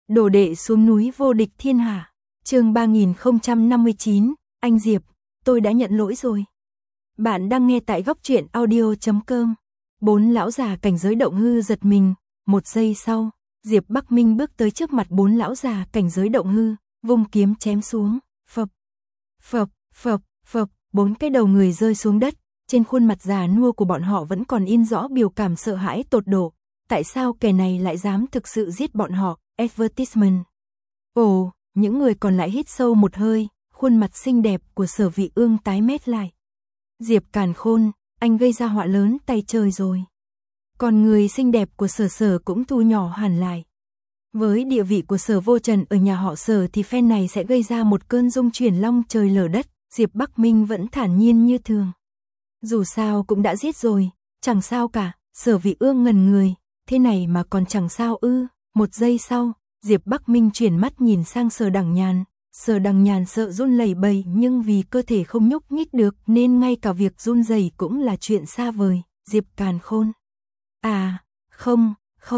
Đồ đệ xuống núi vô địch thiên hạ. Chương 3059, anh Diệp, tôi đã nhận lỗi rồi. Bạn đang nghe tại góc truyện audio.com. Bốn lão già cảnh giới động hư giật mình, một giây sau, Diệp Bắc Minh bước tới trước mặt bốn lão già cảnh giới động hư, vung kiếm chém xuống, phập, phập, phập, phập, bốn cái đầu người rơi xuống đất, trên khuôn mặt già nua của bọn họ vẫn còn in rõ biểu cảm sợ hãi tột độ. Tại sao kẻ này lại dám thực sự giết bọn họ? Advertisement. Ồ, những người còn lại hít sâu một hơi, khuôn mặt xinh đẹp của Sở Vị Ương tái mét lại. Diệp Càn Khôn, anh gây ra họa lớn tay trời rồi. Còn người xinh đẹp của Sở cũng thu nhỏ hẳn lại. Với địa vị của Sở Vô Trần ở nhà họ Sở thì phen này sẽ gây ra một cơn rung chuyển long trời lở đất. Diệp Bắc Minh vẫn thản nhiên như thường. Dù sao cũng đã giết rồi, chẳng sao cả. Sở Vị Ương ngẩn người, thế này mà còn chẳng sao ư? Một giây sau, Diệp Bắc Minh chuyển mắt nhìn sang Sở Đằng Nhàn. Sở Đằng Nhàn sợ run lẩy bẩy nhưng vì cơ thể không nhúc nhích được nên ngay cả việc run rẩy cũng là chuyện xa vời. Diệp Càn Khôn. À, không,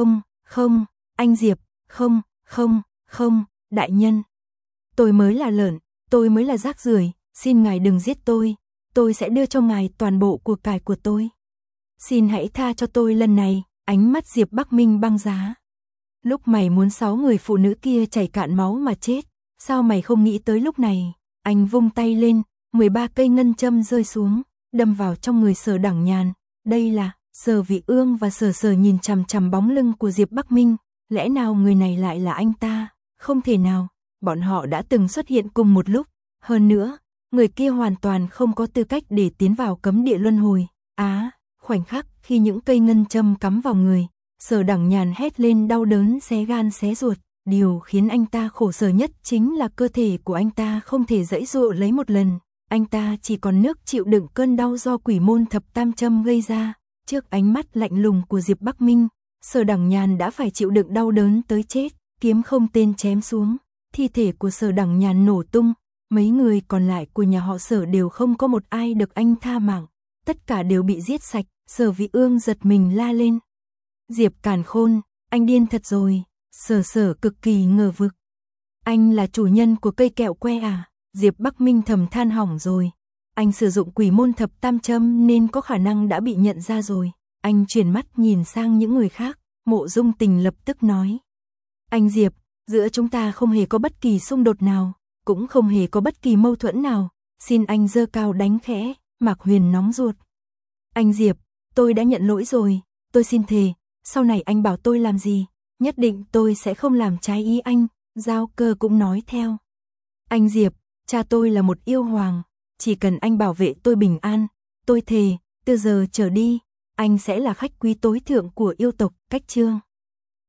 anh Diệp, không, đại nhân. Tôi mới là lợn, tôi mới là rác rưởi, xin ngài đừng giết tôi sẽ đưa cho ngài toàn bộ của cải của tôi. Xin hãy tha cho tôi lần này, ánh mắt Diệp Bắc Minh băng giá. Lúc mày muốn 6 người phụ nữ kia chảy cạn máu mà chết, sao mày không nghĩ tới lúc này? Anh vung tay lên, 13 cây ngân châm rơi xuống, đâm vào trong người Sở Đằng Nhàn. Đây là, Sở Vị Ương và Sở nhìn chằm chằm bóng lưng của Diệp Bắc Minh, lẽ nào người này lại là anh ta? Không thể nào, bọn họ đã từng xuất hiện cùng một lúc, hơn nữa, người kia hoàn toàn không có tư cách để tiến vào cấm địa luân hồi. Khoảnh khắc khi những cây ngân châm cắm vào người, Sở Đằng Nhàn hét lên đau đớn xé gan xé ruột. Điều khiến anh ta khổ sở nhất chính là cơ thể của anh ta không thể giãy giụa lấy một lần. Anh ta chỉ còn nước chịu đựng cơn đau do quỷ môn thập tam châm gây ra. Trước ánh mắt lạnh lùng của Diệp Bắc Minh, Sở Đằng Nhàn đã phải chịu đựng đau đớn tới chết. Kiếm không tên chém xuống, thi thể của Sở Đằng Nhàn nổ tung. Mấy người còn lại của nhà họ Sở đều không có một ai được anh tha mạng. Tất cả đều bị giết sạch. Sở Vị Ương giật mình la lên. Diệp Càn Khôn, anh điên thật rồi. Sở cực kỳ ngờ vực. Anh là chủ nhân của cây kẹo que à? Diệp Bắc Minh thầm than hỏng rồi. Anh sử dụng quỷ môn thập tam châm nên có khả năng đã bị nhận ra rồi. Anh chuyển mắt nhìn sang những người khác. Mộ Dung Tình lập tức nói. Anh Diệp, giữa chúng ta không hề có bất kỳ xung đột nào, cũng không hề có bất kỳ mâu thuẫn nào. Xin anh giơ cao đánh khẽ. Mạc Huyền nóng ruột. Anh Diệp, tôi đã nhận lỗi rồi. Tôi xin thề, sau này anh bảo tôi làm gì, nhất định tôi sẽ không làm trái ý anh. Giao Cơ cũng nói theo. Anh Diệp, cha tôi là một yêu hoàng, chỉ cần anh bảo vệ tôi bình an, tôi thề, từ giờ trở đi, anh sẽ là khách quý tối thượng của yêu tộc. Cách chương.